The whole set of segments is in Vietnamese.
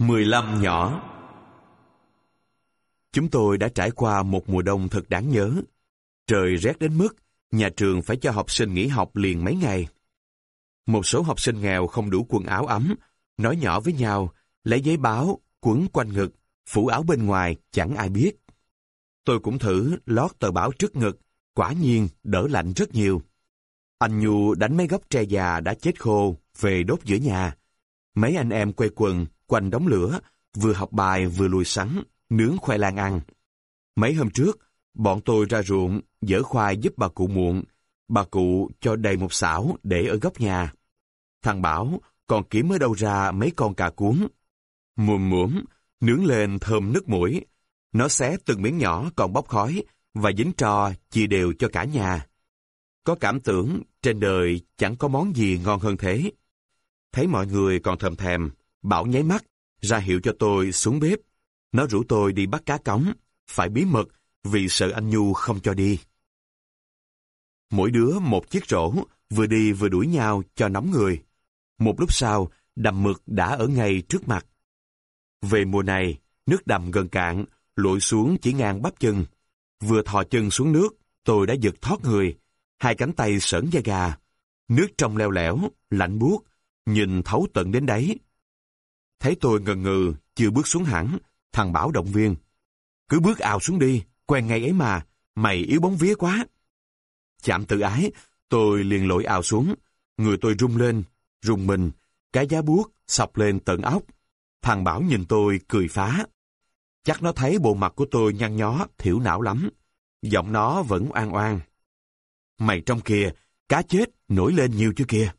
15 nhỏ. Chúng tôi đã trải qua một mùa đông thật đáng nhớ. Trời rét đến mức nhà trường phải cho học sinh nghỉ học liền mấy ngày. Một số học sinh nghèo không đủ quần áo ấm, nói nhỏ với nhau, lấy giấy báo, quấn quanh ngực, phủ áo bên ngoài, chẳng ai biết. Tôi cũng thử lót tờ báo trước ngực, quả nhiên đỡ lạnh rất nhiều. Anh Nhu đánh mấy gốc tre già đã chết khô, về đốt giữa nhà. Mấy anh em quây quần quanh đống lửa, vừa học bài vừa lùi sắn, nướng khoai lang ăn. Mấy hôm trước, bọn tôi ra ruộng, dỡ khoai giúp bà cụ muộn. Bà cụ cho đầy một xảo để ở góc nhà. Thằng Bảo còn kiếm ở đâu ra mấy con cà cuống. Mùm muỗm, nướng lên thơm nức mũi. Nó xé từng miếng nhỏ còn bốc khói và dính tro chia đều cho cả nhà. Có cảm tưởng trên đời chẳng có món gì ngon hơn thế. Thấy mọi người còn thèm thèm, Bảo nháy mắt, ra hiệu cho tôi xuống bếp. Nó rủ tôi đi bắt cá cống, phải bí mật vì sợ anh Nhu không cho đi. Mỗi đứa một chiếc rổ, vừa đi vừa đuổi nhau cho nóng người. Một lúc sau, đầm mực đã ở ngay trước mặt. Về mùa này, nước đầm gần cạn, lội xuống chỉ ngang bắp chân. Vừa thò chân xuống nước, tôi đã giật thót người, hai cánh tay sởn da gà. Nước trong leo lẻo, lạnh buốt, nhìn thấu tận đến đáy. Thấy tôi ngần ngừ, chưa bước xuống hẳn, thằng Bảo động viên. Cứ bước ào xuống đi, quen ngay ấy mà, mày yếu bóng vía quá. Chạm tự ái, tôi liền lội ào xuống, người tôi rung lên, rùng mình, cái giá buốt xộc lên tận óc. Thằng Bảo nhìn tôi cười phá. Chắc nó thấy bộ mặt của tôi nhăn nhó, thiểu não lắm. Giọng nó vẫn oan oan. Mày trong kìa, cá chết nổi lên nhiều chưa kìa.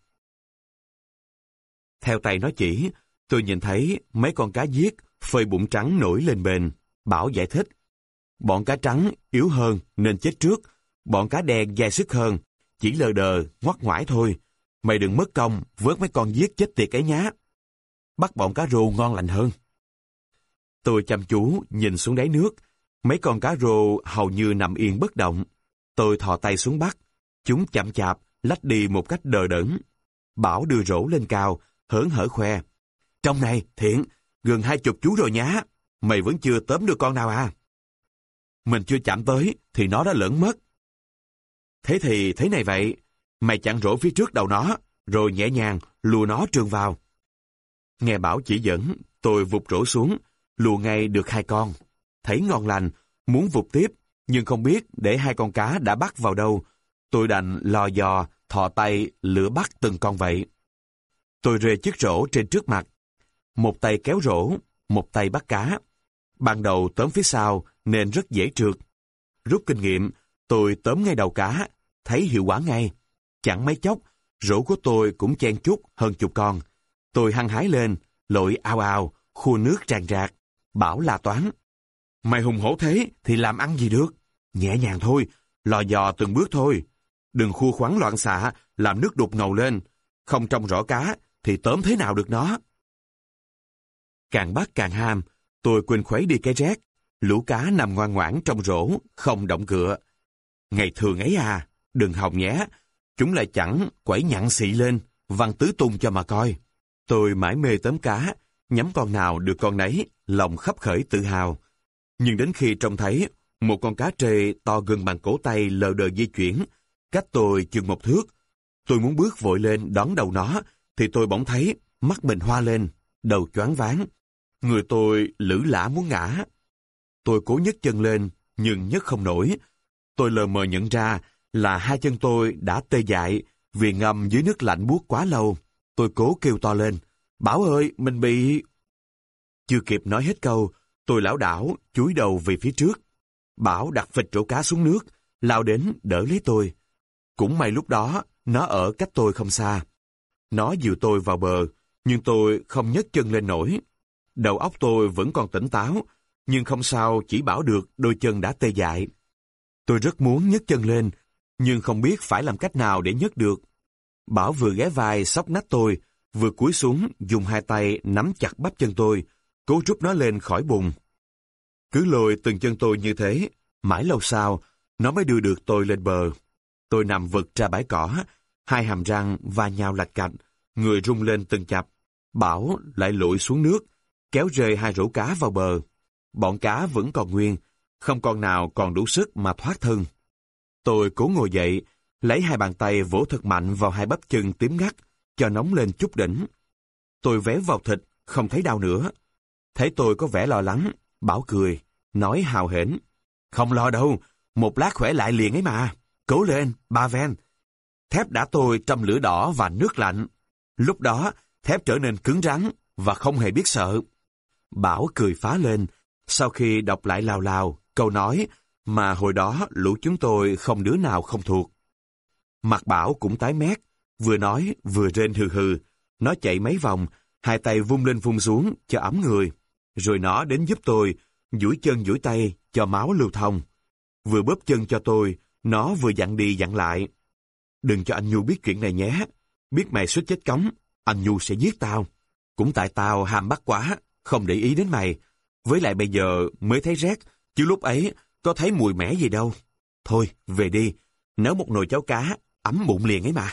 Theo tay nó chỉ, tôi nhìn thấy mấy con cá giết phơi bụng trắng nổi lên bền. Bảo giải thích. Bọn cá trắng yếu hơn nên chết trước. Bọn cá đen dai sức hơn, chỉ lờ đờ, ngoắt ngoải thôi. Mày đừng mất công vớt mấy con giết chết tiệt ấy nhá. Bắt bọn cá rô ngon lành hơn. Tôi chăm chú nhìn xuống đáy nước. Mấy con cá rô hầu như nằm yên bất động. Tôi thò tay xuống bắt. Chúng chậm chạp, lách đi một cách đờ đẫn. Bảo đưa rổ lên cao, hớn hở khoe. Trong này, Thiện, gần 20 chú rồi nhá. Mày vẫn chưa tóm được con nào à? Mình chưa chạm tới, thì nó đã lởn mất. Thế thì thế này vậy. Mày chặn rổ phía trước đầu nó, rồi nhẹ nhàng lùa nó trườn vào. Nghe Bảo chỉ dẫn, tôi vụt rổ xuống, lùa ngay được 2 con. Thấy ngon lành, muốn vụt tiếp, nhưng không biết để 2 con cá đã bắt vào đâu. Tôi đành lò dò, thò tay, lựa bắt từng con vậy. Tôi rê chiếc rổ trên trước mặt. Một tay kéo rổ, một tay bắt cá. Ban đầu tóm phía sau nên rất dễ trượt. Rút kinh nghiệm, tôi tóm ngay đầu cá, thấy hiệu quả ngay. Chẳng mấy chốc, rổ của tôi cũng chen chúc hơn 10 con. Tôi hăng hái lên, lội ào ào, khua nước tràn rạc. Bảo la toáng. Mày hùng hổ thế thì làm ăn gì được? Nhẹ nhàng thôi, lò dò từng bước thôi. Đừng khua khoắn loạn xạ, làm nước đục ngầu lên. Không trong rổ cá thì tóm thế nào được nó? Càng bắt càng ham, tôi quên khuấy đi cái rét. Lũ cá nằm ngoan ngoãn trong rổ, không động cựa. Ngày thường ấy à, đừng hòng nhé. Chúng lại chẳng quẩy nhặn xị lên, văng tứ tung cho mà coi. Tôi mải mê tóm cá, nhắm con nào được con nấy, lòng khấp khởi tự hào. Nhưng đến khi trông thấy một con cá trê to gần bằng cổ tay lờ đờ di chuyển, cách tôi chừng 1 thước. Tôi muốn bước vội lên đón đầu nó, thì tôi bỗng thấy mắt mình hoa lên, đầu choáng váng. Người tôi lử lả muốn ngã. Tôi cố nhấc chân lên, nhưng nhấc không nổi. Tôi lờ mờ nhận ra là 2 chân tôi đã tê dại vì ngâm dưới nước lạnh buốt quá lâu. Tôi cố kêu to lên. Bảo ơi, mình bị... Chưa kịp nói hết câu, tôi lảo đảo, chúi đầu về phía trước. Bảo đặt phịch rổ cá xuống nước, lao đến đỡ lấy tôi. Cũng may lúc đó, nó ở cách tôi không xa. Nó dìu tôi vào bờ, nhưng tôi không nhấc chân lên nổi. Đầu óc tôi vẫn còn tỉnh táo, nhưng không sao chỉ bảo được đôi chân đã tê dại. Tôi rất muốn nhấc chân lên, nhưng không biết phải làm cách nào để nhấc được. Bảo vừa ghé vai xốc nách tôi, vừa cúi xuống dùng 2 tay nắm chặt bắp chân tôi, cố rút nó lên khỏi bùn. Cứ lôi từng chân tôi như thế, mãi lâu sau, nó mới đưa được tôi lên bờ. Tôi nằm vật ra bãi cỏ, 2 hàm răng va nhau lạch cạch, người rung lên từng chập. Bảo lại lội xuống nước, kéo rơi 2 rổ cá vào bờ. Bọn cá vẫn còn nguyên, không con nào còn đủ sức mà thoát thân. Tôi cố ngồi dậy, lấy 2 bàn tay vỗ thật mạnh vào 2 bắp chân tím ngắt, cho nóng lên chút đỉnh. Tôi véo vào thịt, không thấy đau nữa. Thấy tôi có vẻ lo lắng, Bảo cười, nói hào hển: "Không lo đâu, một lát khỏe lại liền ấy mà. Cố lên, ba ven." Thép đã tôi trong lửa đỏ và nước lạnh. Lúc đó, thép trở nên cứng rắn và không hề biết sợ. Bảo cười phá lên, sau khi đọc lại lào lào câu nói mà hồi đó lũ chúng tôi không đứa nào không thuộc. Mặt Bảo cũng tái mét, vừa nói vừa rên hừ hừ. Nó chạy mấy vòng, 2 tay vung lên vung xuống cho ấm người. Rồi nó đến giúp tôi, duỗi chân duỗi tay cho máu lưu thông. Vừa bóp chân cho tôi, nó vừa dặn đi dặn lại: "Đừng cho anh Nhu biết chuyện này nhé. Biết mày suýt chết cống, anh Nhu sẽ giết tao. Cũng tại tao ham bắt quá, không để ý đến mày. Với lại bây giờ mới thấy rét, chứ lúc ấy có thấy mùi mẻ gì đâu. Thôi, về đi, nấu một nồi cháo cá, ấm bụng liền ấy mà."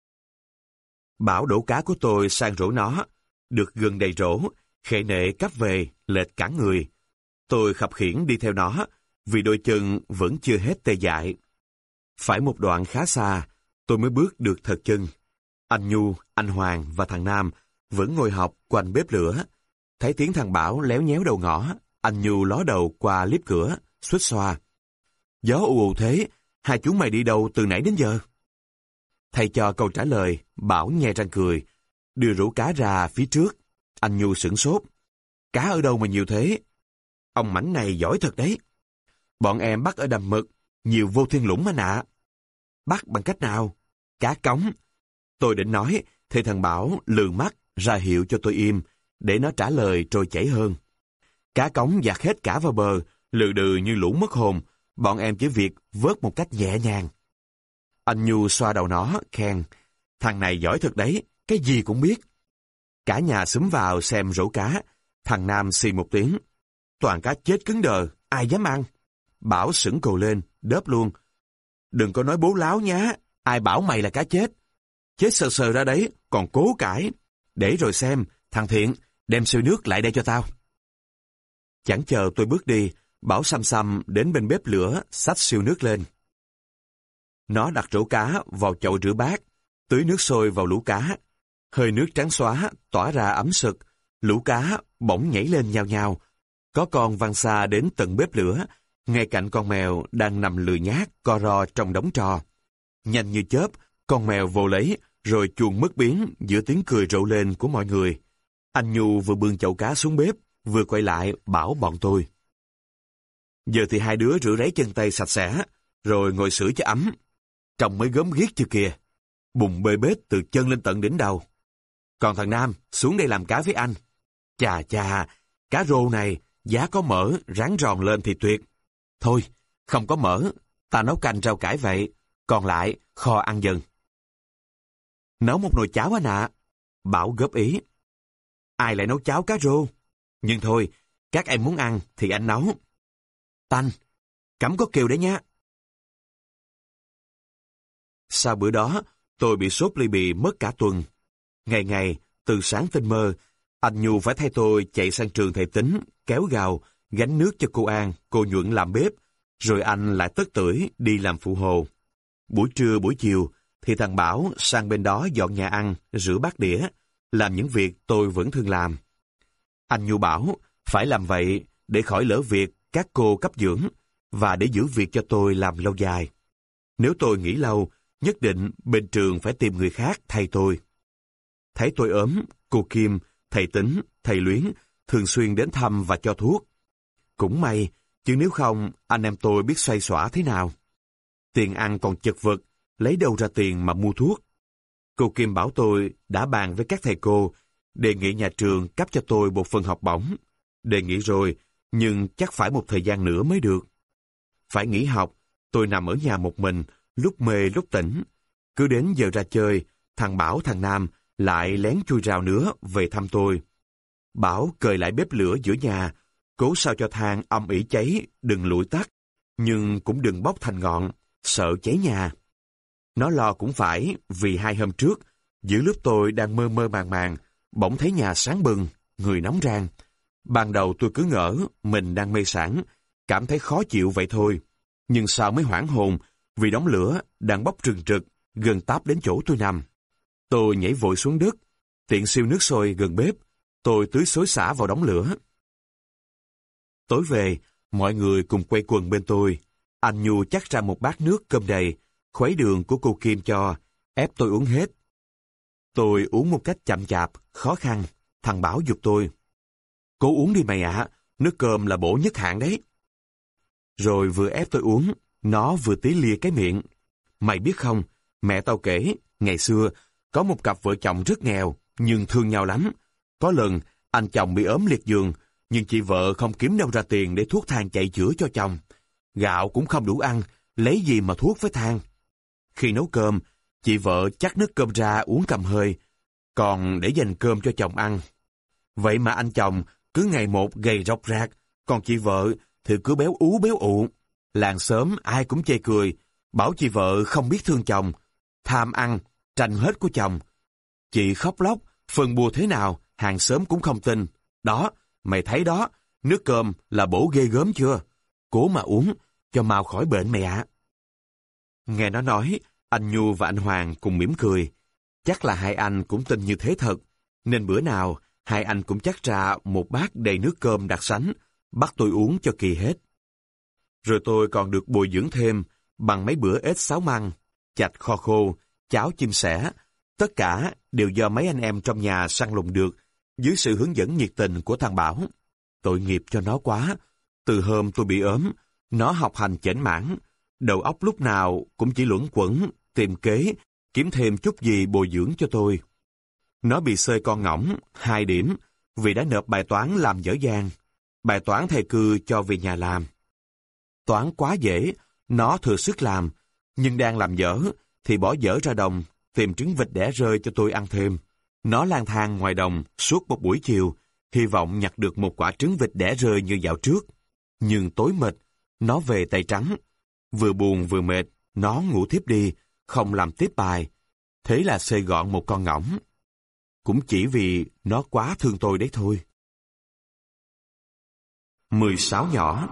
Bảo đổ cá của tôi sang rổ nó. Được gần đầy rổ, khệ nệ cắp về, lệch cả người. Tôi khập khiễng đi theo nó, vì đôi chân vẫn chưa hết tê dại. Phải một đoạn khá xa, tôi mới bước được thật chân. Anh Nhu, anh Hoàng và thằng Nam vẫn ngồi học quanh bếp lửa. Thấy tiếng thằng Bảo léo nhéo đầu ngõ, anh Nhu ló đầu qua liếp cửa, xuýt xoa: "Gió ù ù thế, hai chúng mày đi đâu từ nãy đến giờ?" Thầy cho câu trả lời, Bảo nhe răng cười, đưa rổ cá ra phía trước. Anh Nhu sửng sốt: "Cá ở đâu mà nhiều thế? Ông mảnh này giỏi thật đấy." "Bọn em bắt ở đầm mực, nhiều vô thiên lũng anh ạ." "Bắt bằng cách nào?" "Cá cống." Tôi định nói, thì thằng Bảo lườm mắt ra hiệu cho tôi im, để nó trả lời trôi chảy hơn. Cá cống dạt hết cả vào bờ, lừ đừ như lũ mất hồn. Bọn em chỉ việc vớt một cách nhẹ nhàng. Anh Nhu xoa đầu nó, khen: "Thằng này giỏi thật đấy, cái gì cũng biết." Cả nhà xúm vào xem rổ cá. Thằng Nam xì một tiếng: "Toàn cá chết cứng đờ, ai dám ăn?" Bảo sững cồ lên, đớp luôn: "Đừng có nói bố láo nhá, ai bảo mày là cá chết? Chết sờ sờ ra đấy, còn cố cãi. Để rồi xem, thằng Thiện, đem xôi nước lại đây cho tao." Chẳng chờ tôi bước đi, Bảo xăm xăm đến bên bếp lửa, xách siêu nước lên. Nó đặt rổ cá vào chậu rửa bát, tưới nước sôi vào lũ cá. Hơi nước trắng xóa tỏa ra ấm sực, lũ cá bỗng nhảy lên nhao nhao. Có con văng xa đến tận bếp lửa, ngay cạnh con mèo đang nằm lười nhác co ro trong đống tro. Nhanh như chớp, con mèo vồ lấy, rồi chuồn mất biến giữa tiếng cười rộ lên của mọi người. Anh Nhu vừa bưng chậu cá xuống bếp, vừa quay lại bảo bọn tôi: "Giờ thì hai đứa rửa ráy chân tay sạch sẽ, rồi ngồi sưởi cho ấm. Trông mới gớm ghiếc chưa kìa, bùng bê bết từ chân lên tận đỉnh đầu. Còn thằng Nam, xuống đây làm cá với anh. Chà chà, cá rô này, giá có mỡ, rán ròn lên thì tuyệt. Thôi, không có mỡ, ta nấu canh rau cải vậy, còn lại kho ăn dần." "Nấu một nồi cháo anh ạ." Bảo góp ý. "Ai lại nấu cháo cá rô? Nhưng thôi, các em muốn ăn thì anh nấu." "Tanh, cấm có kêu đấy nhá." Sau bữa đó, tôi bị sốt ly bì mất cả tuần. Ngày ngày, từ sáng tinh mơ, anh Nhu phải thay tôi chạy sang trường thầy Tính, kéo gào, gánh nước cho cô An, cô Nhuận làm bếp, rồi anh lại tất tưởi đi làm phụ hồ. Buổi trưa buổi chiều, thì thằng Bảo sang bên đó dọn nhà ăn, rửa bát đĩa, làm những việc tôi vẫn thường làm. Anh Nhu bảo phải làm vậy để khỏi lỡ việc các cô cấp dưỡng và để giữ việc cho tôi làm lâu dài. Nếu tôi nghỉ lâu, nhất định bên trường phải tìm người khác thay tôi. Thấy tôi ốm, cô Kim, thầy Tính, thầy Luyến thường xuyên đến thăm và cho thuốc. Cũng may, chứ nếu không, anh em tôi biết xoay xỏa thế nào. Tiền ăn còn chật vật, lấy đâu ra tiền mà mua thuốc. Cô Kim bảo tôi đã bàn với các thầy cô, đề nghị nhà trường cấp cho tôi một phần học bổng. Đề nghị rồi, nhưng chắc phải một thời gian nữa mới được. Phải nghỉ học, tôi nằm ở nhà một mình, lúc mê lúc tỉnh. Cứ đến giờ ra chơi, thằng Bảo thằng Nam lại lén chui rào nữa về thăm tôi. Bảo cời lại bếp lửa giữa nhà, cố sao cho than âm ỉ cháy, đừng lụi tắt, nhưng cũng đừng bốc thành ngọn, sợ cháy nhà. Nó lo cũng phải, vì 2 hôm trước, giữa lúc tôi đang mơ mơ màng màng, bỗng thấy nhà sáng bừng, người nóng rang. Ban đầu tôi cứ ngỡ mình đang mê sảng, cảm thấy khó chịu vậy thôi. Nhưng sau mới hoảng hồn vì đống lửa đang bốc trừng trực, gần táp đến chỗ tôi nằm. Tôi nhảy vội xuống đất, tiện siêu nước sôi gần bếp, tôi tưới xối xả vào đống lửa. Tối về, mọi người cùng quay quần bên tôi. Anh Nhu chắc ra một bát nước cơm đầy, khuấy đường của cô Kim cho, ép tôi uống hết. Tôi uống một cách chậm chạp, khó khăn. Thằng Bảo giục tôi. Cố uống đi mày ạ, nước cơm là bổ nhất hạng đấy. Rồi vừa ép tôi uống, nó vừa tí lia cái miệng. Mày biết không, mẹ tao kể, ngày xưa, có một cặp vợ chồng rất nghèo, nhưng thương nhau lắm. Có lần, anh chồng bị ốm liệt giường, nhưng chị vợ không kiếm đâu ra tiền để thuốc thang chạy chữa cho chồng. Gạo cũng không đủ ăn, lấy gì mà thuốc với thang. Khi nấu cơm, chị vợ chắc nước cơm ra uống cầm hơi, còn để dành cơm cho chồng ăn. Vậy mà anh chồng cứ ngày một gầy rộc rạc, còn chị vợ thì cứ béo ú béo ụ. Làng xóm ai cũng chê cười, bảo chị vợ không biết thương chồng, tham ăn, tranh hết của chồng. Chị khóc lóc, phân bua thế nào, hàng xóm cũng không tin. Đó, mày thấy đó, nước cơm là bổ ghê gớm chưa? Cố mà uống, cho mau khỏi bệnh mày ạ. Nghe nó nói, anh Nhu và anh Hoàng cùng mỉm cười. Chắc là hai anh cũng tin như thế thật, nên bữa nào hai anh cũng chắc ra một bát đầy nước cơm đặc sánh, bắt tôi uống cho kỳ hết. Rồi tôi còn được bồi dưỡng thêm bằng mấy bữa ếch xáo măng, chạch kho khô, cháo chim sẻ. Tất cả đều do mấy anh em trong nhà săn lùng được, dưới sự hướng dẫn nhiệt tình của thằng Bảo. Tội nghiệp cho nó quá. Từ hôm tôi bị ốm, nó học hành chểnh mảng, đầu óc lúc nào cũng chỉ luẩn quẩn, tìm kế, kiếm thêm chút gì bồi dưỡng cho tôi. Nó bị xơi con ngỗng 2 điểm vì đã nộp bài toán làm dở dang. Bài toán thầy cư cho về nhà làm. Toán quá dễ, nó thừa sức làm, nhưng đang làm dở thì bỏ dở ra đồng, tìm trứng vịt đẻ rơi cho tôi ăn thêm. Nó lang thang ngoài đồng suốt một buổi chiều, hy vọng nhặt được một quả trứng vịt đẻ rơi như dạo trước. Nhưng tối mệt, nó về tay trắng. Vừa buồn vừa mệt, nó ngủ thiếp đi, không làm tiếp bài. Thế là xơi gọn một con ngỗng. Cũng chỉ vì nó quá thương tôi đấy thôi. 16 nhỏ.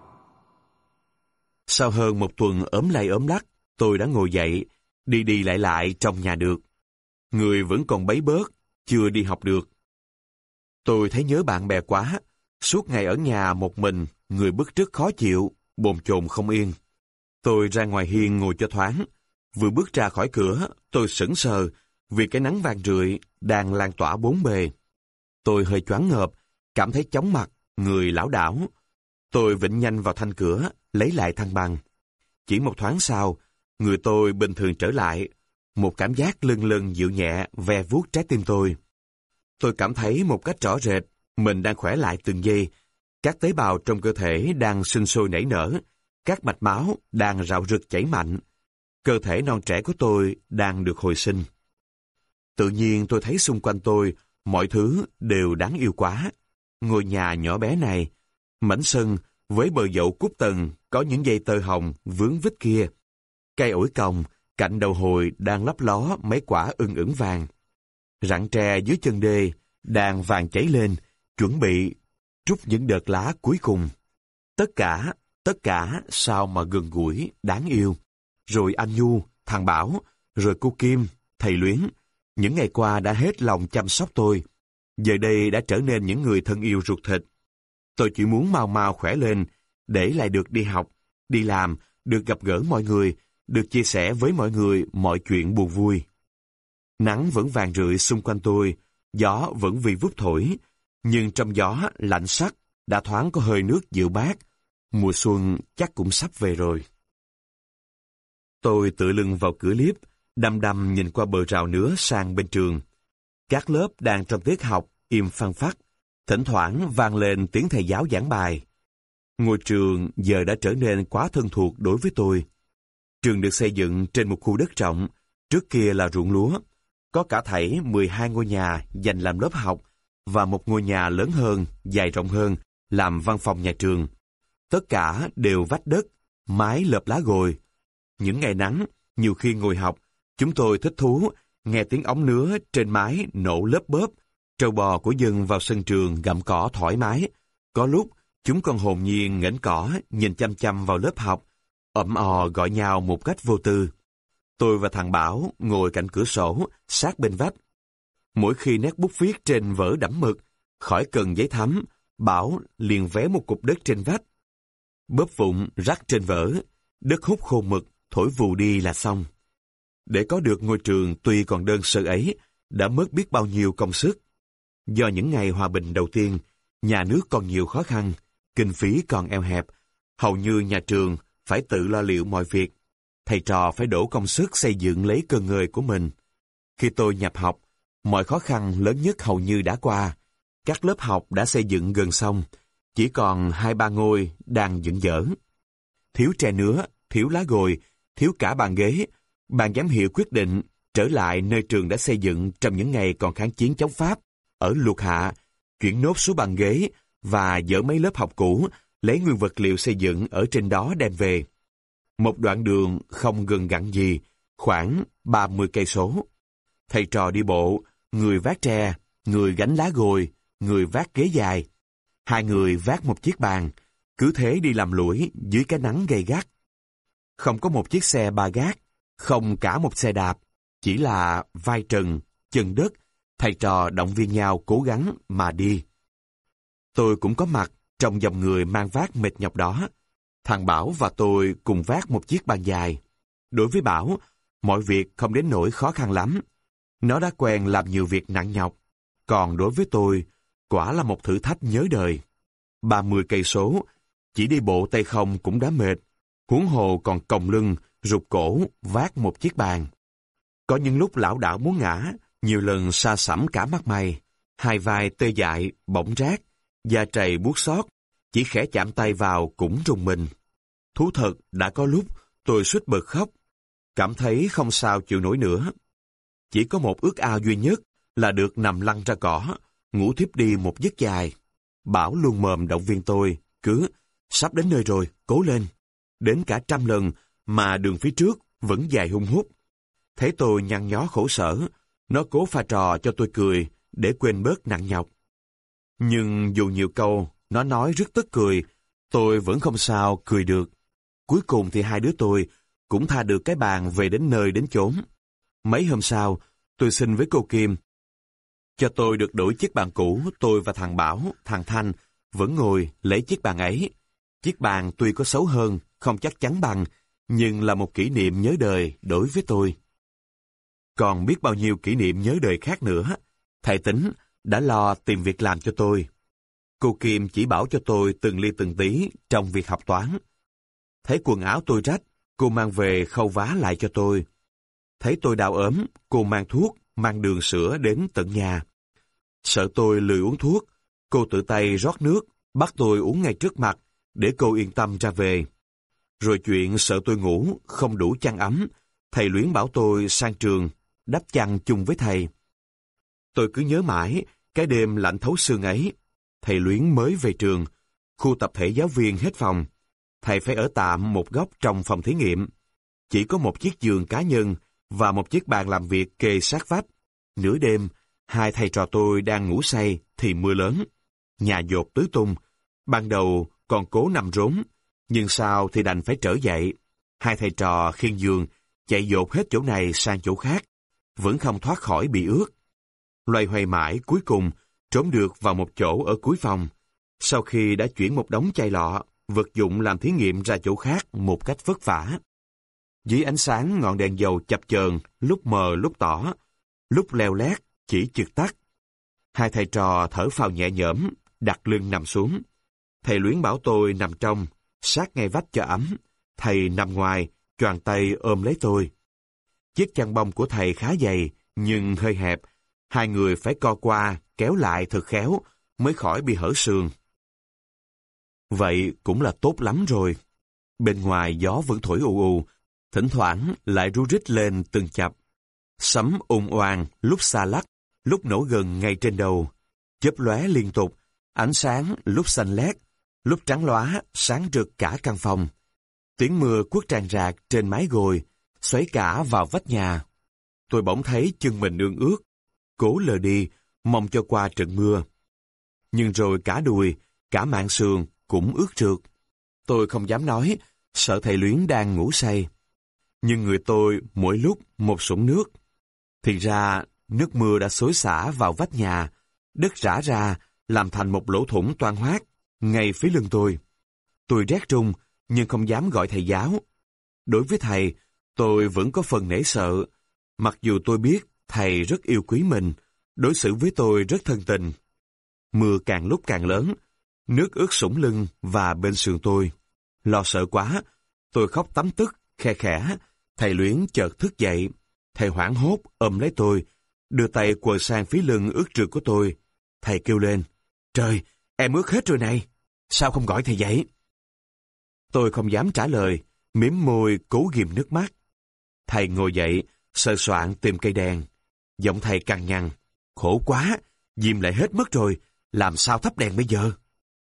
Sau hơn một tuần ốm lay ốm lắc, tôi đã ngồi dậy, đi đi lại lại trong nhà được. Người vẫn còn bấy bớt, chưa đi học được. Tôi thấy nhớ bạn bè quá, suốt ngày ở nhà một mình, người bứt rứt khó chịu, bồn chồn không yên. Tôi ra ngoài hiên ngồi cho thoáng. Vừa bước ra khỏi cửa, tôi sững sờ vì cái nắng vàng rượi đang lan tỏa bốn bề. Tôi hơi choáng ngợp, cảm thấy chóng mặt, người lảo đảo. Tôi vịn nhanh vào thanh cửa, lấy lại thăng bằng. Chỉ một thoáng sau, người tôi bình thường trở lại. Một cảm giác lâng lâng dịu nhẹ ve vuốt trái tim tôi. Tôi cảm thấy một cách rõ rệt, mình đang khỏe lại từng giây. Các tế bào trong cơ thể đang sinh sôi nảy nở, các mạch máu đang rạo rực chảy mạnh. Cơ thể non trẻ của tôi đang được hồi sinh. Tự nhiên tôi thấy xung quanh tôi, mọi thứ đều đáng yêu quá. Ngôi nhà nhỏ bé này, mảnh sân với bờ dậu cúc tầng có những dây tơ hồng vướng vít kia. Cây ổi còng, cạnh đầu hồi đang lấp ló mấy quả ưng ửng vàng. Rặng tre dưới chân đê đang vàng cháy lên, chuẩn bị trút những đợt lá cuối cùng. Tất cả sao mà gần gũi, đáng yêu. Rồi anh Nhu, thằng Bảo, rồi cô Kim, thầy Luyến. Những ngày qua đã hết lòng chăm sóc tôi. Giờ đây đã trở nên những người thân yêu ruột thịt. Tôi chỉ muốn mau mau khỏe lên, để lại được đi học, đi làm, được gặp gỡ mọi người, được chia sẻ với mọi người mọi chuyện buồn vui. Nắng vẫn vàng rượi xung quanh tôi, gió vẫn vi vút thổi, nhưng trong gió lạnh sắc đã thoáng có hơi nước dịu mát. Mùa xuân chắc cũng sắp về rồi. Tôi tựa lưng vào cửa liếp, đăm đăm nhìn qua bờ rào nứa sang bên trường. Các lớp đang trong tiết học im phăng phắc, thỉnh thoảng vang lên tiếng thầy giáo giảng bài. Ngôi trường giờ đã trở nên quá thân thuộc đối với tôi. Trường được xây dựng trên một khu đất rộng, trước kia là ruộng lúa. Có cả thảy 12 ngôi nhà dành làm lớp học và một ngôi nhà lớn hơn, dài rộng hơn, làm văn phòng nhà trường. Tất cả đều vách đất, mái lợp lá gồi. Những ngày nắng, nhiều khi ngồi học, chúng tôi thích thú nghe tiếng ống nứa trên mái nổ lớp bớp, Trâu bò của dân vào sân trường gặm cỏ thoải mái. Có lúc, chúng còn hồn nhiên nghển cỏ, nhìn chăm chăm vào lớp học, ậm ò gọi nhau một cách vô tư. Tôi và thằng Bảo ngồi cạnh cửa sổ, sát bên vách. Mỗi khi nét bút viết trên vở đẫm mực, khỏi cần giấy thấm, Bảo liền vé một cục đất trên vách. Bóp vụn rắc trên vở, đất hút khô mực, thổi vù đi là xong. Để có được ngôi trường tuy còn đơn sơ ấy, đã mất biết bao nhiêu công sức. Do những ngày hòa bình đầu tiên, nhà nước còn nhiều khó khăn, kinh phí còn eo hẹp, hầu như nhà trường phải tự lo liệu mọi việc. Thầy trò phải đổ công sức xây dựng lấy cơ ngơi của mình. Khi tôi nhập học, mọi khó khăn lớn nhất hầu như đã qua. Các lớp học đã xây dựng gần xong, chỉ còn 2-3 ngôi đang dựng dở. Thiếu tre nứa, thiếu lá gồi, thiếu cả bàn ghế. Ban giám hiệu quyết định trở lại nơi trường đã xây dựng trong những ngày còn kháng chiến chống Pháp, ở Luộc Hạ, chuyển nốt số bàn ghế và dỡ mấy lớp học cũ, lấy nguyên vật liệu xây dựng ở trên đó đem về. Một đoạn đường không gần gặn gì, khoảng 30 cây số. Thầy trò đi bộ, người vác tre, người gánh lá gồi, người vác ghế dài. 2 người vác một chiếc bàn, cứ thế đi làm lũi dưới cái nắng gay gắt. Không có một chiếc xe ba gác, không cả một xe đạp, chỉ là vai trần, chân đất, thầy trò động viên nhau cố gắng mà đi. Tôi cũng có mặt trong dòng người mang vác mệt nhọc đó. Thằng Bảo và tôi cùng vác một chiếc bàn dài. Đối với Bảo, mọi việc không đến nỗi khó khăn lắm. Nó đã quen làm nhiều việc nặng nhọc. Còn đối với tôi, quả là một thử thách nhớ đời. 30 cây số, chỉ đi bộ tay không cũng đã mệt. Huống hồ còn còng lưng, rụt cổ, vác một chiếc bàn. Có những lúc lảo đảo muốn ngã, nhiều lần sa sẫm cả mắt mày. 2 vai tê dại, bỏng rát, da trầy buốt xót, chỉ khẽ chạm tay vào cũng rùng mình. Thú thật đã có lúc tôi suýt bật khóc, cảm thấy không sao chịu nổi nữa. Chỉ có một ước ao duy nhất là được nằm lăn ra cỏ, ngủ thiếp đi một giấc dài. Bảo luôn mồm động viên tôi, cứ sắp đến nơi rồi, cố lên. Đến cả 100 lần mà đường phía trước vẫn dài hun hút. Thấy tôi nhăn nhó khổ sở, nó cố pha trò cho tôi cười để quên bớt nặng nhọc. Nhưng dù nhiều câu nó nói rất tức cười, tôi vẫn không sao cười được. Cuối cùng thì 2 đứa tôi cũng tha được cái bàn về đến nơi đến chốn. Mấy hôm sau, tôi xin với cô Kim cho tôi được đổi chiếc bàn cũ. Tôi và thằng Bảo, thằng Thanh vẫn ngồi lấy chiếc bàn ấy. Chiếc bàn tuy có xấu hơn, không chắc chắn bằng, nhưng là một kỷ niệm nhớ đời đối với tôi. Còn biết bao nhiêu kỷ niệm nhớ đời khác nữa. Thầy Tính đã lo tìm việc làm cho tôi. Cô Kim chỉ bảo cho tôi từng ly từng tí trong việc học toán. Thấy quần áo tôi rách, cô mang về khâu vá lại cho tôi. Thấy tôi đau ốm, cô mang thuốc, mang đường sữa đến tận nhà. Sợ tôi lười uống thuốc, cô tự tay rót nước, bắt tôi uống ngay trước mặt, để cô yên tâm ra về. Rồi chuyện sợ tôi ngủ, không đủ chăn ấm, thầy Luyến bảo tôi sang trường, đắp chăn chung với thầy. Tôi cứ nhớ mãi, cái đêm lạnh thấu xương ấy. Thầy Luyến mới về trường, khu tập thể giáo viên hết phòng. Thầy phải ở tạm một góc trong phòng thí nghiệm. Chỉ có một chiếc giường cá nhân và một chiếc bàn làm việc kề sát vách. Nửa đêm, 2 thầy trò tôi đang ngủ say thì mưa lớn. Nhà dột tứ tung. Ban đầu còn cố nằm rốn, nhưng sau thì đành phải trở dậy. 2 thầy trò khiêng giường, chạy dột hết chỗ này sang chỗ khác, vẫn không thoát khỏi bị ướt. Loay hoay mãi cuối cùng trốn được vào một chỗ ở cuối phòng. Sau khi đã chuyển một đống chai lọ, vật dụng làm thí nghiệm ra chỗ khác một cách vất vả. Dưới ánh sáng ngọn đèn dầu chập chờn, lúc mờ lúc tỏ, lúc leo lét, chỉ chực tắt. 2 thầy trò thở phào nhẹ nhõm, đặt lưng nằm xuống. Thầy Luyến bảo tôi nằm trong, sát ngay vách cho ấm. Thầy nằm ngoài, choàng tay ôm lấy tôi. Chiếc chăn bông của thầy khá dày, nhưng hơi hẹp. 2 người phải co qua, kéo lại thật khéo, mới khỏi bị hở sườn. Vậy cũng là tốt lắm rồi. Bên ngoài gió vẫn thổi ù ù, thỉnh thoảng lại ru rít lên từng chập. Sấm ùng oàng, lúc xa lắc, lúc nổ gần ngay trên đầu. Chớp lóe liên tục, ánh sáng lúc xanh lét, lúc trắng lóa, sáng rực cả căn phòng. Tiếng mưa quất tràn rạc trên mái gồi, xoáy cả vào vách nhà. Tôi bỗng thấy chân mình ương ướt. Cố lờ đi, mong cho qua trận mưa. Nhưng rồi cả đùi, cả mạn sườn cũng ướt rượt. Tôi không dám nói, sợ thầy Luyến đang ngủ say. Nhưng người tôi mỗi lúc một sũng nước. Thì ra, nước mưa đã xối xả vào vách nhà, đất rã ra, làm thành một lỗ thủng toang hoác, ngay phía lưng tôi. Tôi rét run, nhưng không dám gọi thầy giáo. Đối với thầy, tôi vẫn có phần nể sợ, mặc dù tôi biết thầy rất yêu quý mình, đối xử với tôi rất thân tình. Mưa càng lúc càng lớn, nước ướt sũng lưng và bên sườn tôi. Lo sợ quá, tôi khóc tấm tức, khe khẽ. Thầy Luyến chợt thức dậy. Thầy hoảng hốt ôm lấy tôi, đưa tay quờ sang phía lưng ướt rượt của tôi. Thầy kêu lên, trời, em ướt hết rồi này, sao không gọi thầy dậy? Tôi không dám trả lời, mím môi cố ghìm nước mắt. Thầy ngồi dậy, sờ soạng tìm cây đèn. Giọng thầy cằn nhằn, khổ quá, diêm lại hết mất rồi, làm sao thắp đèn bây giờ?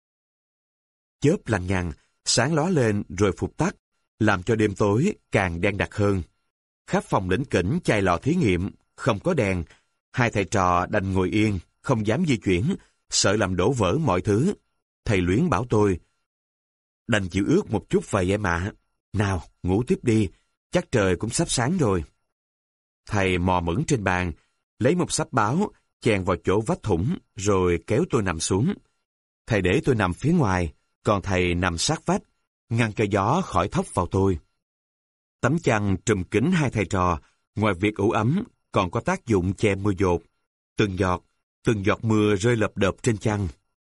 Chớp lằng nhằng, sáng lóa lên rồi phục tắt, làm cho đêm tối càng đen đặc hơn. Khắp phòng lỉnh kỉnh chai lò thí nghiệm, không có đèn. Hai thầy trò đành ngồi yên, không dám di chuyển, sợ làm đổ vỡ mọi thứ. Thầy Luyến bảo tôi, đành chịu ướt một chút vậy em ạ. Nào, ngủ tiếp đi, chắc trời cũng sắp sáng rồi. Thầy mò mẫm trên bàn, lấy một xấp báo, chèn vào chỗ vách thủng, rồi kéo tôi nằm xuống. Thầy để tôi nằm phía ngoài, còn thầy nằm sát vách, ngăn cho gió khỏi thốc vào tôi. Tấm chăn trùm kín hai thầy trò, ngoài việc ủ ấm, còn có tác dụng che mưa dột. Từng giọt mưa rơi lợp đợp trên chăn.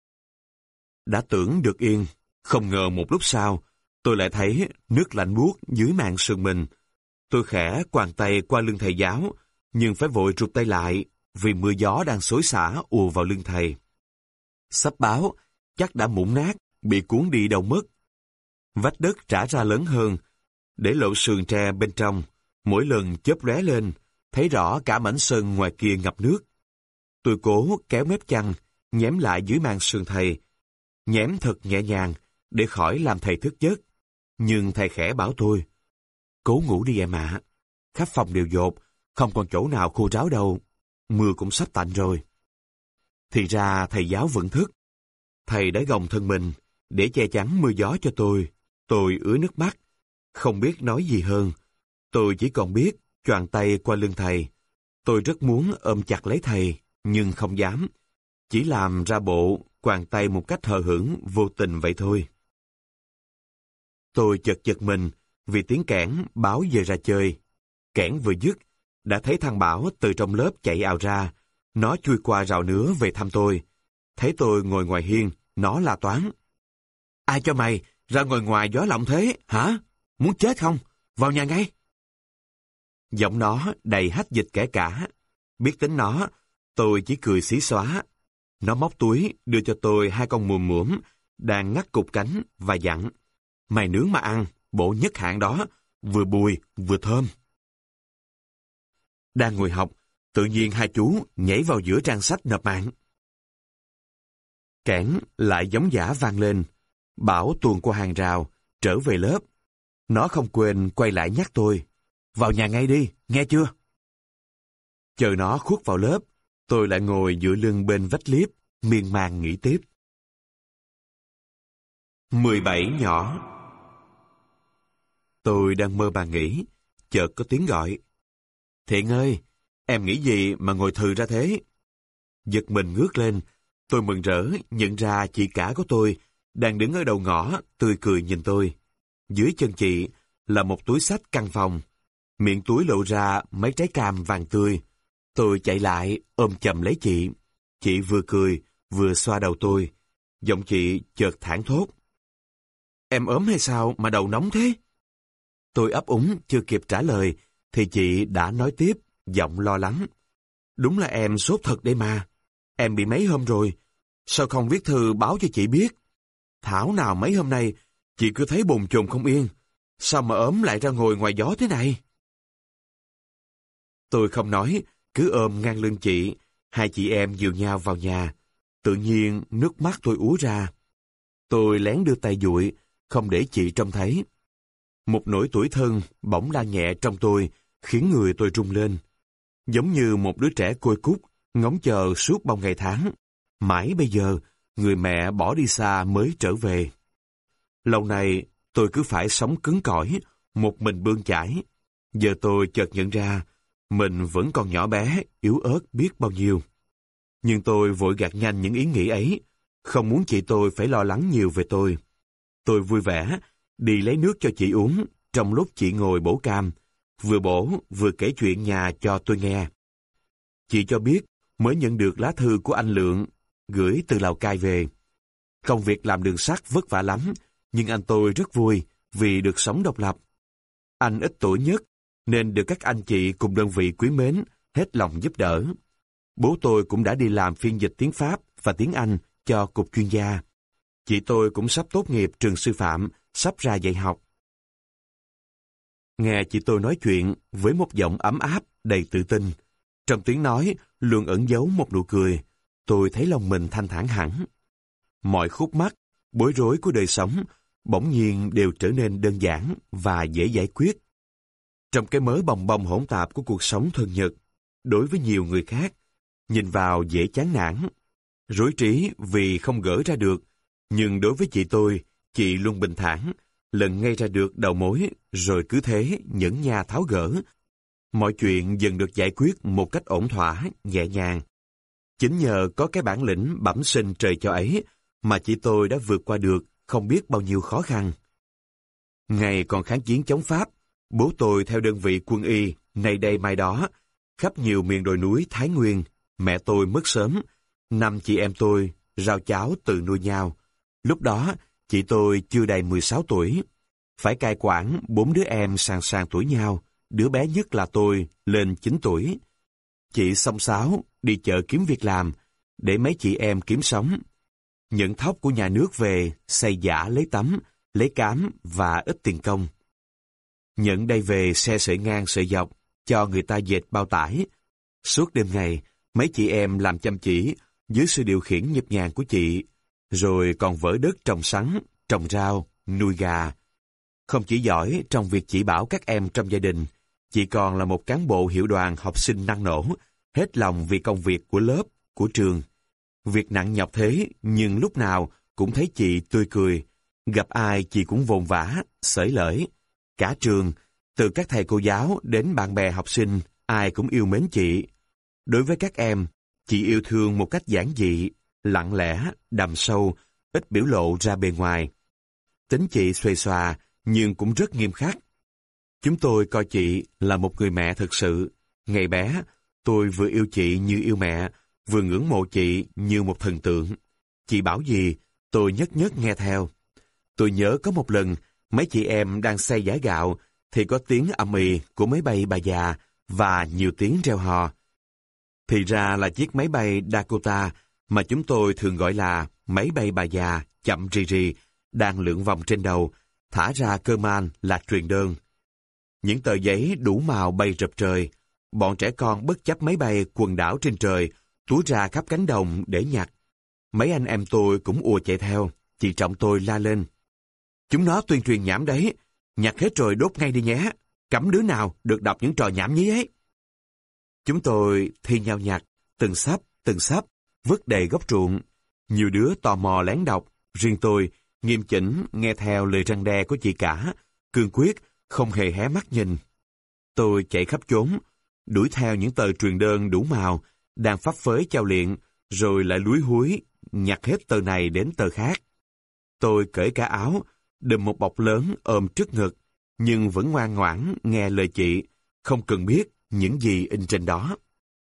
Đã tưởng được yên, không ngờ một lúc sau, tôi lại thấy nước lạnh buốt dưới mạn sườn mình. Tôi khẽ quàng tay qua lưng thầy giáo, nhưng phải vội rụt tay lại, vì mưa gió đang xối xả ùa vào lưng thầy. Xấp báo chắc đã mụn nát, bị cuốn đi đâu mất. Vách đất trã ra lớn hơn, để lộ sườn tre bên trong, mỗi lần chớp lóe lên, thấy rõ cả mảnh sân ngoài kia ngập nước. Tôi cố kéo mép chăn, nhém lại dưới màn sườn thầy, nhém thật nhẹ nhàng, để khỏi làm thầy thức giấc. Nhưng thầy khẽ bảo tôi, cố ngủ đi em ạ, khắp phòng đều dột, không còn chỗ nào khô ráo đâu, mưa cũng sắp tạnh rồi. Thì ra thầy giáo vẫn thức. Thầy đã gồng thân mình, để che chắn mưa gió cho tôi. Tôi ứa nước mắt, không biết nói gì hơn. Tôi chỉ còn biết choàng tay qua lưng thầy. Tôi rất muốn ôm chặt lấy thầy, nhưng không dám. Chỉ làm ra bộ, quàng tay một cách hờ hững, vô tình vậy thôi. Tôi chợt giật mình, vì tiếng kẽn báo về ra chơi. Kẽn vừa dứt, đã thấy thằng Bảo từ trong lớp chạy ào ra. Nó chui qua rào nứa về thăm tôi. Thấy tôi ngồi ngoài hiên, nó la toáng. Ai cho mày ra ngồi ngoài gió lộng thế, hả? Muốn chết không? Vào nhà ngay. Giọng nó đầy hách dịch kể cả. Biết tính nó, tôi chỉ cười xí xóa. Nó móc túi đưa cho tôi 2 con mùm mủm đang ngắt cục cánh và dặn. Mày nướng mà ăn, bộ nhất hạng đó, vừa bùi vừa thơm. Đang ngồi học, tự nhiên hai chú nhảy vào giữa trang sách nộp mạng. Kẽn lại giống dã vang lên. Bảo tuồn qua hàng rào, trở về lớp. Nó không quên quay lại nhắc tôi. Vào nhà ngay đi, nghe chưa? Chờ nó khuất vào lớp, tôi lại ngồi dựa lưng bên vách liếp, miên man nghĩ tiếp. 17 nhỏ. Tôi đang mơ màng nghĩ, chợt có tiếng gọi. Thiện ơi, em nghĩ gì mà ngồi thừ ra thế? Giật mình ngước lên, tôi mừng rỡ nhận ra chị cả của tôi đang đứng ở đầu ngõ, tươi cười nhìn tôi. Dưới chân chị là một túi xách căn phòng, miệng túi lộ ra mấy trái cam vàng tươi. Tôi chạy lại ôm chầm lấy chị. Chị vừa cười vừa xoa đầu tôi. Giọng chị chợt thảng thốt. Em ốm hay sao mà đầu nóng thế? Tôi ấp úng chưa kịp trả lời thì chị đã nói tiếp, giọng lo lắng. Đúng là em sốt thật đấy mà. Em bị mấy hôm rồi. Sao không viết thư báo cho chị biết? Thảo nào mấy hôm nay chị cứ thấy bồn chồn không yên. Sao mà ốm lại ra ngồi ngoài gió thế này? Tôi không nói, cứ ôm ngang lưng chị. Hai chị em dìu nhau vào nhà. Tự nhiên nước mắt tôi úa ra. Tôi lén đưa tay dụi, không để chị trông thấy. Một nỗi tủi thân bỗng lan nhẹ trong tôi, khiến người tôi rung lên. Giống như một đứa trẻ côi cút, Ngóng chờ suốt bao ngày tháng, mãi bây giờ, người mẹ bỏ đi xa mới trở về. Lâu nay, tôi cứ phải sống cứng cỏi, một mình bươn chải. Giờ tôi chợt nhận ra, mình vẫn còn nhỏ bé, yếu ớt biết bao nhiêu. Nhưng tôi vội gạt nhanh những ý nghĩ ấy, không muốn chị tôi phải lo lắng nhiều về tôi. Tôi vui vẻ, đi lấy nước cho chị uống, trong lúc chị ngồi bổ cam, vừa bổ vừa kể chuyện nhà cho tôi nghe. Chị cho biết, mới nhận được lá thư của anh Lượng, gửi từ Lào Cai về. Công việc làm đường sắt vất vả lắm, nhưng anh tôi rất vui vì được sống độc lập. Anh ít tuổi nhất, nên được các anh chị cùng đơn vị quý mến, hết lòng giúp đỡ. Bố tôi cũng đã đi làm phiên dịch tiếng Pháp và tiếng Anh cho cục chuyên gia. Chị tôi cũng sắp tốt nghiệp trường sư phạm, sắp ra dạy học. Nghe chị tôi nói chuyện với một giọng ấm áp, đầy tự tin. Trong tiếng nói luôn ẩn giấu một nụ cười, tôi thấy lòng mình thanh thản hẳn. Mọi khúc mắc, bối rối của đời sống bỗng nhiên đều trở nên đơn giản và dễ giải quyết. Trong cái mớ bòng bong hỗn tạp của cuộc sống thường nhật, đối với nhiều người khác, nhìn vào dễ chán nản, rối trí vì không gỡ ra được, nhưng đối với chị tôi, chị luôn bình thản, lần ngay ra được đầu mối, rồi cứ thế nhẫn nha tháo gỡ. Mọi chuyện dần được giải quyết một cách ổn thỏa, nhẹ nhàng. Chính nhờ có cái bản lĩnh bẩm sinh trời cho ấy mà chị tôi đã vượt qua được không biết bao nhiêu khó khăn. Ngày còn kháng chiến chống Pháp, bố tôi theo đơn vị quân y, nay đây mai đó, khắp nhiều miền đồi núi Thái Nguyên. Mẹ tôi mất sớm, 5 chị em tôi rau cháo tự nuôi nhau. Lúc đó, chị tôi chưa đầy 16 tuổi. Phải cai quản 4 đứa em sàn sàn tuổi nhau, đứa bé nhất là tôi, lên 9 tuổi. Chị xông xáo, đi chợ kiếm việc làm, để mấy chị em kiếm sống. Nhận thóc của nhà nước về, xây giã lấy tấm, lấy cám và ít tiền công. Nhận đây về xe sợi ngang sợi dọc, cho người ta dệt bao tải. Suốt đêm ngày, mấy chị em làm chăm chỉ, dưới sự điều khiển nhịp nhàng của chị, rồi còn vỡ đất trồng sắn, trồng rau, nuôi gà. Không chỉ giỏi trong việc chỉ bảo các em trong gia đình, chị còn là một cán bộ hiệu đoàn học sinh năng nổ, hết lòng vì công việc của lớp, của trường. Việc nặng nhọc thế, nhưng lúc nào cũng thấy chị tươi cười. Gặp ai chị cũng vồn vã, xởi lởi. Cả trường, từ các thầy cô giáo đến bạn bè học sinh, ai cũng yêu mến chị. Đối với các em, chị yêu thương một cách giản dị, lặng lẽ, đằm sâu, ít biểu lộ ra bề ngoài. Tính chị xuề xòa, nhưng cũng rất nghiêm khắc. Chúng tôi coi chị là một người mẹ thực sự. Ngày bé, tôi vừa yêu chị như yêu mẹ, vừa ngưỡng mộ chị như một thần tượng. Chị bảo gì, tôi nhất nhất nghe theo. Tôi nhớ có một lần, mấy chị em đang xay giã gạo, thì có tiếng ầm ĩ của máy bay bà già và nhiều tiếng reo hò. Thì ra là chiếc máy bay Dakota mà chúng tôi thường gọi là máy bay bà già chậm rì rì, đang lượn vòng trên đầu, thả ra cơ man là truyền đơn. Những tờ giấy đủ màu bay rập trời, bọn trẻ con bất chấp máy bay quần đảo trên trời, túa ra khắp cánh đồng để nhặt. Mấy anh em tôi cũng ùa chạy theo, chị Trọng tôi la lên. Chúng nó tuyên truyền nhảm đấy, nhặt hết rồi đốt ngay đi nhé, cấm đứa nào được đọc những trò nhảm nhí ấy. Chúng tôi thi nhau nhặt, từng sắp, vứt đầy gốc ruộng. Nhiều đứa tò mò lén đọc, riêng tôi, nghiêm chỉnh nghe theo lời răn đe của chị cả, cương quyết, không hề hé mắt nhìn. Tôi chạy khắp chốn, đuổi theo những tờ truyền đơn đủ màu, đang phấp phới chao liệng, rồi lại lúi húi, nhặt hết tờ này đến tờ khác. Tôi cởi cả áo, đùm một bọc lớn ôm trước ngực, nhưng vẫn ngoan ngoãn nghe lời chị, không cần biết những gì in trên đó.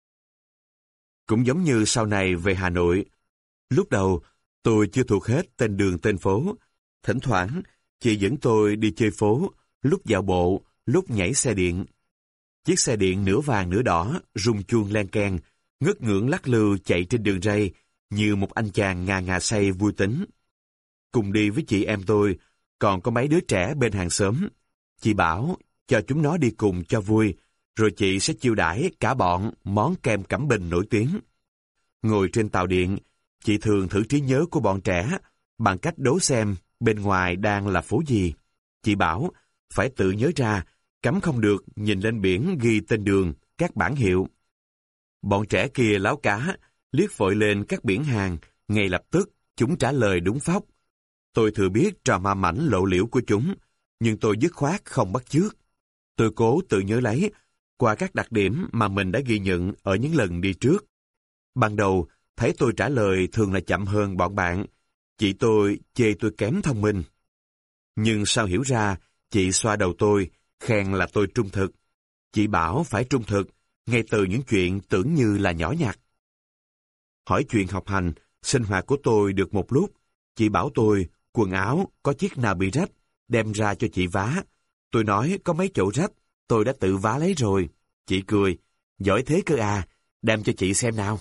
Cũng giống như sau này về Hà Nội, lúc đầu tôi chưa thuộc hết tên đường tên phố. Thỉnh thoảng, chị dẫn tôi đi chơi phố, lúc dạo bộ, lúc nhảy xe điện. Chiếc xe điện nửa vàng nửa đỏ, rung chuông len keng, ngất ngưỡng lắc lư chạy trên đường ray, như một anh chàng ngà ngà say vui tính. Cùng đi với chị em tôi, còn có mấy đứa trẻ bên hàng xóm. Chị bảo cho chúng nó đi cùng cho vui, rồi chị sẽ chiêu đãi cả bọn món kem Cẩm Bình nổi tiếng. Ngồi trên tàu điện, chị thường thử trí nhớ của bọn trẻ bằng cách đố xem bên ngoài đang là phố gì. Chị bảo phải tự nhớ ra, cấm không được nhìn lên biển ghi tên đường, các bảng hiệu. Bọn trẻ kia láo cá, liếc vội lên các biển hàng, ngay lập tức chúng trả lời đúng phóc. Tôi thừa biết trò ma mảnh lộ liễu của chúng, nhưng tôi dứt khoát không bắt chước. Tôi cố tự nhớ lấy, qua các đặc điểm mà mình đã ghi nhận ở những lần đi trước. Ban đầu, thấy tôi trả lời thường là chậm hơn bọn bạn. Chị tôi chê tôi kém thông minh. Nhưng sau hiểu ra, chị xoa đầu tôi, khen là tôi trung thực. Chị bảo phải trung thực, ngay từ những chuyện tưởng như là nhỏ nhặt. Hỏi chuyện học hành, sinh hoạt của tôi được một lúc. Chị bảo tôi, quần áo có chiếc nào bị rách, đem ra cho chị vá. Tôi nói có mấy chỗ rách, tôi đã tự vá lấy rồi. Chị cười, giỏi thế cơ à, đem cho chị xem nào.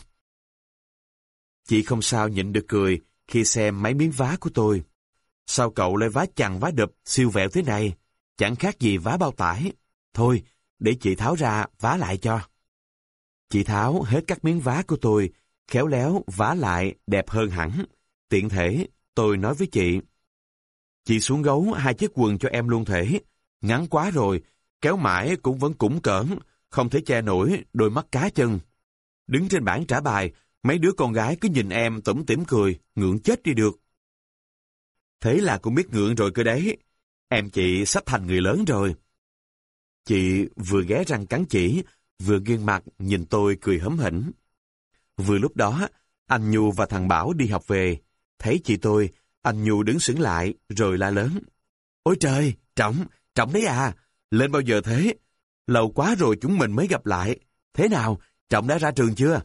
Chị không sao nhịn được cười khi xem mấy miếng vá của tôi. Sao cậu lại vá chằng vá đập siêu vẹo thế này? Chẳng khác gì vá bao tải. Thôi, để chị tháo ra vá lại cho. Chị tháo hết các miếng vá của tôi, khéo léo vá lại đẹp hơn hẳn. Tiện thể, tôi nói với chị. Chị xuống gấu 2 chiếc quần cho em luôn thể. Ngắn quá rồi, kéo mãi cũng vẫn củng cỡn, không thể che nổi đôi mắt cá chân. Đứng trên bảng trả bài, mấy đứa con gái cứ nhìn em tủm tỉm cười, ngượng chết đi được. Thế là cũng biết ngượng rồi cơ đấy. Em chị sắp thành người lớn rồi. Chị vừa ghé răng cắn chỉ, vừa nghiêng mặt nhìn tôi cười hớm hỉnh. Vừa lúc đó, anh Nhu và thằng Bảo đi học về. Thấy chị tôi, anh Nhu đứng sững lại rồi la lớn. Ôi trời, Trọng đấy à, lên bao giờ thế? Lâu quá rồi chúng mình mới gặp lại. Thế nào, Trọng đã ra trường chưa?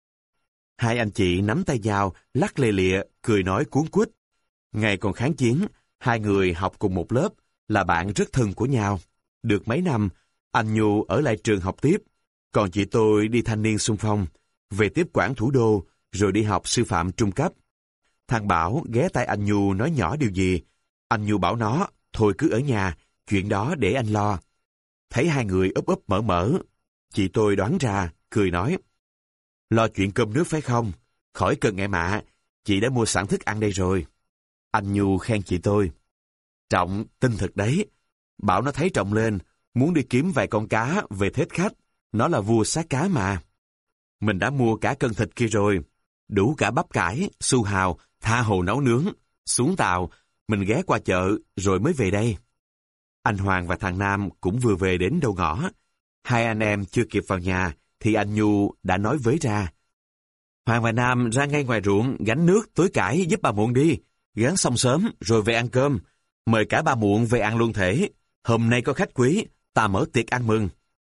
Hai anh chị nắm tay nhau, lắc lê lịa, cười nói cuốn quýt. Ngày còn kháng chiến, hai người học cùng một lớp, là bạn rất thân của nhau. Được mấy năm, anh Nhu ở lại trường học tiếp, còn chị tôi đi thanh niên xung phong, về tiếp quản thủ đô, rồi đi học sư phạm trung cấp. Thằng Bảo ghé tay anh Nhu nói nhỏ điều gì. Anh Nhu bảo nó, thôi cứ ở nhà, chuyện đó để anh lo. Thấy hai người úp mở, chị tôi đoán ra, cười nói. Lo chuyện cơm nước phải không? Khỏi cần ngại mạ, chị đã mua sẵn thức ăn đây rồi. Anh Nhu khen chị tôi. Trọng tinh thực đấy. Bảo nó thấy Trọng lên, muốn đi kiếm vài con cá về thết khách. Nó là vua sát cá mà. Mình đã mua cả cân thịt kia rồi. Đủ cả bắp cải, su hào, tha hồ nấu nướng. Xuống tàu, mình ghé qua chợ rồi mới về đây. Anh Hoàng và thằng Nam cũng vừa về đến đầu ngõ. Hai anh em chưa kịp vào nhà, thì anh Nhu đã nói với ra. Hoàng và Nam ra ngay ngoài ruộng gánh nước tưới cải giúp bà Muộn đi. Gắn xong sớm rồi về ăn cơm. Mời cả bà Muộn về ăn luôn thể. Hôm nay có khách quý, ta mở tiệc ăn mừng.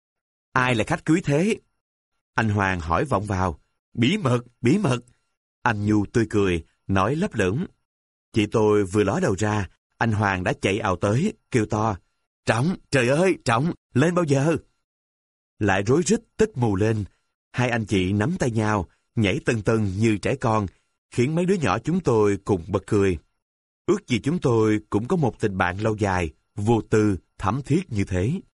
Ai là khách quý thế? Anh Hoàng hỏi vọng vào. Bí mật. Anh Nhu tươi cười, nói lấp lửng. Chị tôi vừa ló đầu ra, anh Hoàng đã chạy ào tới, kêu to. Trọng, trời ơi, Trọng, lên bao giờ? Lại rối rít tích mù lên. Hai anh chị nắm tay nhau, nhảy tưng tưng như trẻ con, khiến mấy đứa nhỏ chúng tôi cùng bật cười. Ước gì chúng tôi cũng có một tình bạn lâu dài, vô tư, thắm thiết như thế.